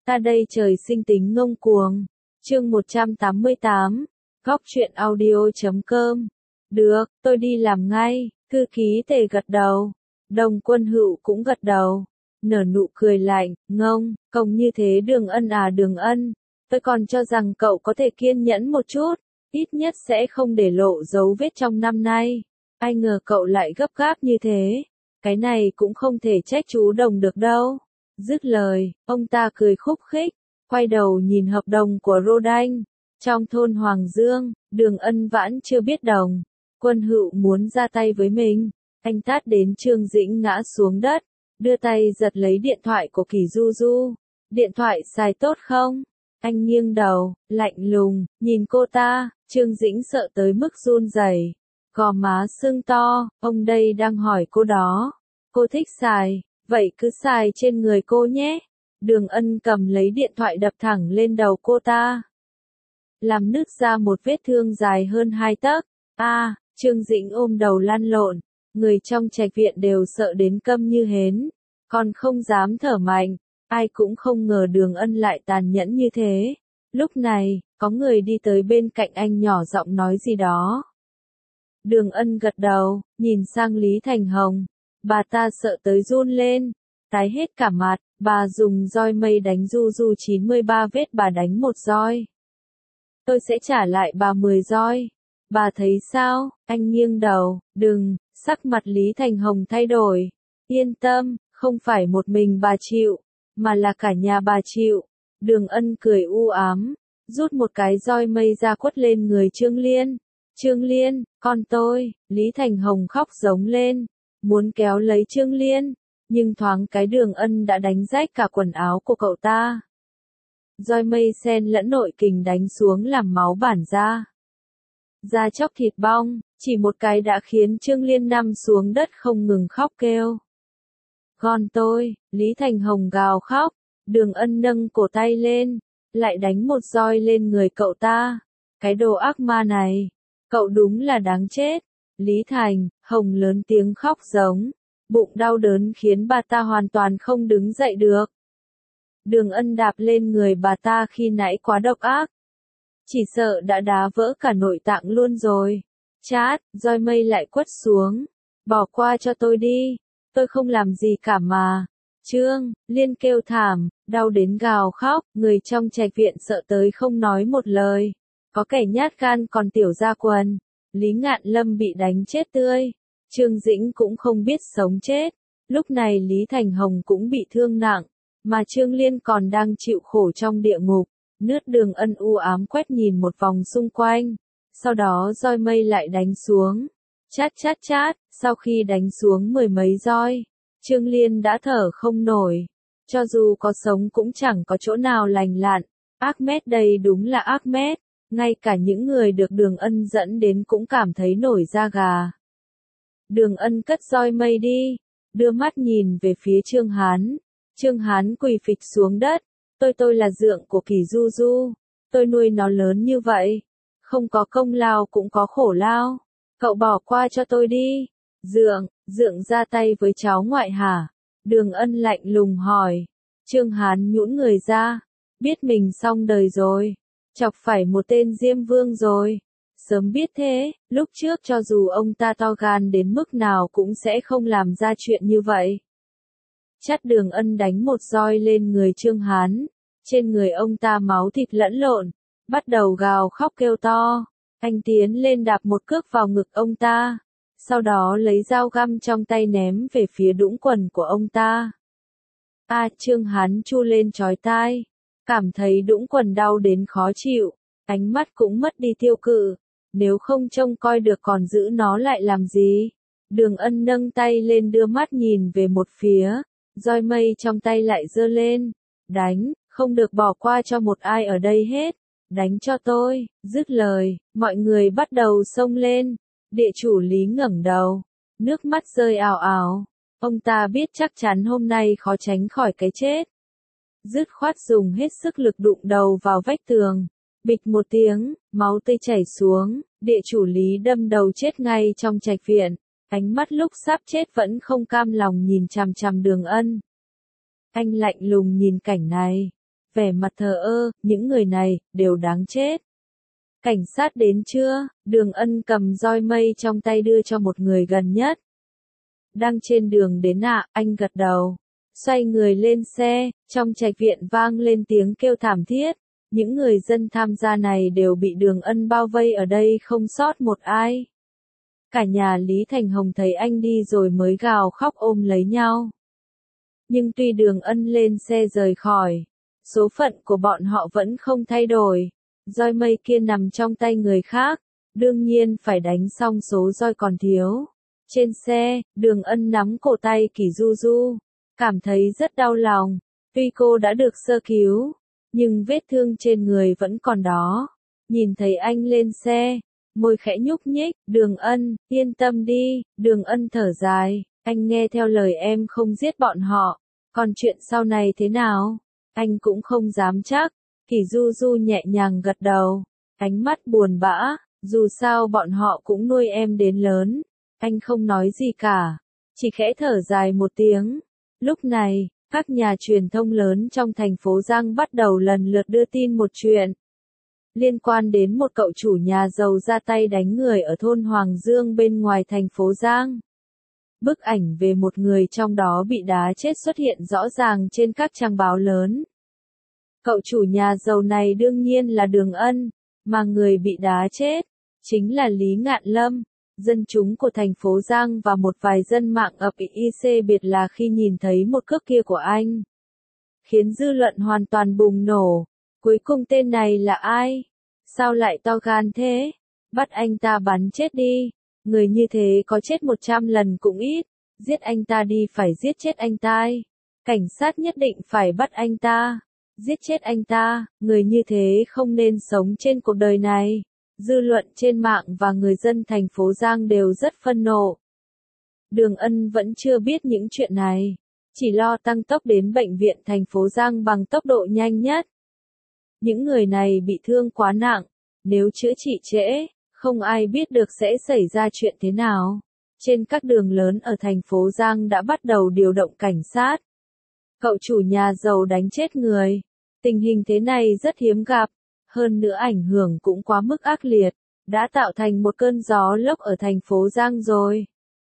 Ta đây trời sinh tính ngông cuồng. Chương 188, góc truyện audio.com. Được, tôi đi làm ngay. Thư ký Tề gật đầu. Đồng Quân Hữu cũng gật đầu. Nở nụ cười lạnh, ngông, công như thế Đường Ân à Đường Ân. Tôi còn cho rằng cậu có thể kiên nhẫn một chút, ít nhất sẽ không để lộ dấu vết trong năm nay. Ai ngờ cậu lại gấp gáp như thế. Cái này cũng không thể trách chú Đồng được đâu. Dứt lời, ông ta cười khúc khích, quay đầu nhìn hợp đồng của Rô Đanh. Trong thôn Hoàng Dương, Đường Ân vẫn chưa biết Đồng Quân Hữu muốn ra tay với mình. Anh tát đến Trương Dĩnh ngã xuống đất, đưa tay giật lấy điện thoại của Kỳ Du Du. Điện thoại xài tốt không? Anh nghiêng đầu, lạnh lùng, nhìn cô ta. Trương Dĩnh sợ tới mức run rẩy, gò má sưng to. Ông đây đang hỏi cô đó. Cô thích xài, vậy cứ xài trên người cô nhé. Đường Ân cầm lấy điện thoại đập thẳng lên đầu cô ta, làm nứt ra một vết thương dài hơn 2 tấc. Trương Dĩnh ôm đầu lăn lộn. Người trong trạch viện đều sợ đến câm như hến, còn không dám thở mạnh. Ai cũng không ngờ Đường Ân lại tàn nhẫn như thế. Lúc này, có người đi tới bên cạnh anh nhỏ giọng nói gì đó. Đường Ân gật đầu, nhìn sang Lý Thành Hồng. Bà ta sợ tới run lên, tái hết cả mặt. Bà dùng roi mây đánh Du Du 93 vết, bà đánh 1 roi. Tôi sẽ trả lại bà 10 roi. Bà thấy sao? Anh nghiêng đầu. Đừng. Sắc mặt Lý Thành Hồng thay đổi. Yên tâm, không phải một mình bà chịu, mà là cả nhà bà chịu. Đường Ân cười u ám, rút một cái roi mây ra quất lên người Trương Liên. Trương Liên, con tôi. Lý Thành Hồng khóc giống lên, muốn kéo lấy Trương Liên, nhưng thoáng cái Đường Ân đã đánh rách cả quần áo của cậu ta. Roi mây xen lẫn nội kình đánh xuống làm máu bản ra. Da chóc thịt bong, chỉ một cái đã khiến Trương Liên nằm xuống đất không ngừng khóc kêu. Con tôi. Lý Thành Hồng gào khóc. Đường Ân nâng cổ tay lên, lại đánh một roi lên người cậu ta. Cái đồ ác ma này, cậu đúng là đáng chết. Lý Thành Hồng lớn tiếng khóc giống, bụng đau đớn khiến bà ta hoàn toàn không đứng dậy được. Đường Ân đạp lên người bà ta khi nãy quá độc ác, chỉ sợ đã đá vỡ cả nội tạng luôn rồi. Chát, roi mây lại quất xuống. Bỏ qua cho tôi đi, tôi không làm gì cả mà. Trương Liên kêu thảm, đau đến gào khóc. Người trong trạch viện sợ tới không nói một lời. Có kẻ nhát gan còn tiểu ra quần. Lý Ngạn Lâm bị đánh chết tươi. Trương Dĩnh cũng không biết sống chết. Lúc này Lý Thành Hồng cũng bị thương nặng, mà Trương Liên còn đang chịu khổ trong địa ngục. Nước Đường Ân u ám quét nhìn một vòng xung quanh, sau đó roi mây lại đánh xuống. Chát chát chát, sau khi đánh xuống 10 mấy roi, Trương Liên đã thở không nổi. Cho dù có sống cũng chẳng có chỗ nào lành lặn. Ahmed đây đúng là Ahmed. Ngay cả những người được Đường Ân dẫn đến cũng cảm thấy nổi da gà. Đường Ân cất roi mây đi, đưa mắt nhìn về phía Trương Hán. Trương Hán quỳ phịch xuống đất. Tôi là dượng của Kỳ Du Du. Tôi nuôi nó lớn như vậy. Không có công lao cũng có khổ lao. Cậu bỏ qua cho tôi đi. Dượng ra tay với cháu ngoại hả? Đường Ân lạnh lùng hỏi. Trương Hán nhũn người ra. Biết mình xong đời rồi. Chọc phải một tên Diêm Vương rồi. Sớm biết thế, lúc trước cho dù ông ta to gan đến mức nào cũng sẽ không làm ra chuyện như vậy. Chắt. Đường Ân đánh một roi lên người Trương Hán. Trên người ông ta máu thịt lẫn lộn, bắt đầu gào khóc kêu to. Anh tiến lên đạp một cước vào ngực ông ta, sau đó lấy dao găm trong tay ném về phía đũng quần của ông ta. Trương Hán chu lên chói tai, cảm thấy đũng quần đau đến khó chịu, ánh mắt cũng mất đi tiêu cự. Nếu không trông coi được còn giữ nó lại làm gì? Đường Ân nâng tay lên đưa mắt nhìn về một phía, roi mây trong tay lại giơ lên. Đánh, không được bỏ qua cho một ai ở đây hết. Đánh cho tôi. Dứt lời, mọi người bắt đầu xông lên. Địa chủ Lý ngẩng đầu, nước mắt rơi ào ào. Ông ta biết chắc chắn hôm nay khó tránh khỏi cái chết. Dứt khoát dùng hết sức lực đụng đầu vào vách tường. Bịch một tiếng, máu tươi chảy xuống. Địa chủ Lý đâm đầu chết ngay trong trạch viện. Ánh mắt lúc sắp chết vẫn không cam lòng nhìn chằm chằm Đường Ân. Anh lạnh lùng nhìn cảnh này, vẻ mặt thờ ơ, những người này, đều đáng chết. Cảnh sát đến chưa? Đường Ân cầm roi mây trong tay đưa cho một người gần nhất. Đang trên đường đến ạ, anh gật đầu. Xoay người lên xe, trong trạch viện vang lên tiếng kêu thảm thiết. Những người dân tham gia này đều bị Đường Ân bao vây ở đây không sót một ai. Cả nhà Lý Thành Hồng thấy anh đi rồi mới gào khóc ôm lấy nhau. Nhưng tuy Đường Ân lên xe rời khỏi, số phận của bọn họ vẫn không thay đổi. Roi mây kia nằm trong tay người khác, đương nhiên phải đánh xong số roi còn thiếu. Trên xe, Đường Ân nắm cổ tay Kỷ Du Du, cảm thấy rất đau lòng. Tuy cô đã được sơ cứu, nhưng vết thương trên người vẫn còn đó. Nhìn thấy anh lên xe, môi khẽ nhúc nhích, Đường Ân, yên tâm đi. Đường Ân thở dài, anh nghe theo lời em không giết bọn họ, còn chuyện sau này thế nào? Anh cũng không dám chắc. Kỷ Du Du nhẹ nhàng gật đầu, ánh mắt buồn bã, dù sao bọn họ cũng nuôi em đến lớn. Anh không nói gì cả, chỉ khẽ thở dài một tiếng. Lúc này, các nhà truyền thông lớn trong thành phố Giang bắt đầu lần lượt đưa tin một chuyện liên quan đến một cậu chủ nhà giàu ra tay đánh người ở thôn Hoàng Dương bên ngoài thành phố Giang. Bức ảnh về một người trong đó bị đá chết xuất hiện rõ ràng trên các trang báo lớn. Cậu chủ nhà giàu này đương nhiên là Đường Ân, mà người bị đá chết chính là Lý Ngạn Lâm. Dân chúng của thành phố Giang và một vài dân mạng ập IC biệt là khi nhìn thấy một cước kia của anh, khiến dư luận hoàn toàn bùng nổ. Cuối cùng tên này là ai? Sao lại to gan thế? Bắt anh ta bắn chết đi. Người như thế có chết 100 lần cũng ít. Giết anh ta đi, phải giết chết anh ta. Cảnh sát nhất định phải bắt anh ta. Giết chết anh ta. Người như thế không nên sống trên cuộc đời này. Dư luận trên mạng và người dân thành phố Giang đều rất phân nộ. Đường Ân vẫn chưa biết những chuyện này, chỉ lo tăng tốc đến bệnh viện thành phố Giang bằng tốc độ nhanh nhất. Những người này bị thương quá nặng, nếu chữa trị trễ, không ai biết được sẽ xảy ra chuyện thế nào. Trên các đường lớn ở thành phố Giang đã bắt đầu điều động cảnh sát. Cậu chủ nhà giàu đánh chết người. Tình hình thế này rất hiếm gặp. Hơn nữa ảnh hưởng cũng quá mức ác liệt, đã tạo thành một cơn gió lốc ở thành phố Giang rồi.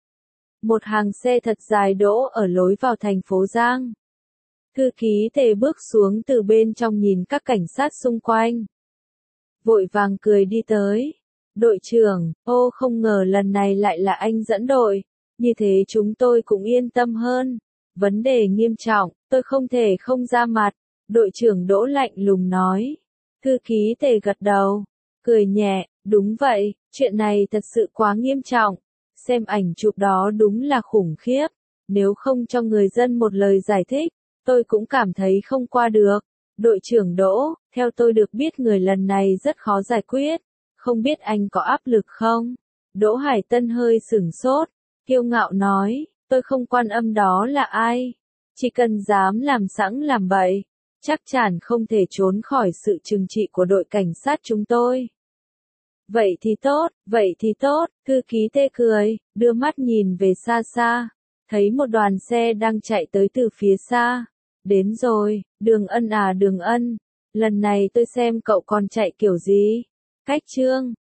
Một hàng xe thật dài đỗ ở lối vào thành phố Giang. Thư ký Tề bước xuống từ bên trong nhìn các cảnh sát xung quanh. Vội vàng cười đi tới. Đội trưởng, ô không ngờ lần này lại là anh dẫn đội, như thế chúng tôi cũng yên tâm hơn. Vấn đề nghiêm trọng, tôi không thể không ra mặt. Đội trưởng Đỗ lạnh lùng nói. Thư ký Tề gật đầu, cười nhẹ, đúng vậy, chuyện này thật sự quá nghiêm trọng. Xem ảnh chụp đó đúng là khủng khiếp. Nếu không cho người dân một lời giải thích, tôi cũng cảm thấy không qua được. Đội trưởng Đỗ, theo tôi được biết người lần này rất khó giải quyết. Không biết anh có áp lực không? Đỗ Hải Tân hơi sửng sốt, kiêu ngạo nói, tôi không quan tâm đó là ai. Chỉ cần dám làm sẵn làm bậy, chắc chắn không thể trốn khỏi sự trừng trị của đội cảnh sát chúng tôi. Vậy thì tốt, thư ký Tê cười, đưa mắt nhìn về xa xa, thấy một đoàn xe đang chạy tới từ phía xa. Đến rồi, Đường Ân à Đường Ân, lần này tôi xem cậu còn chạy kiểu gì. Cách Trương,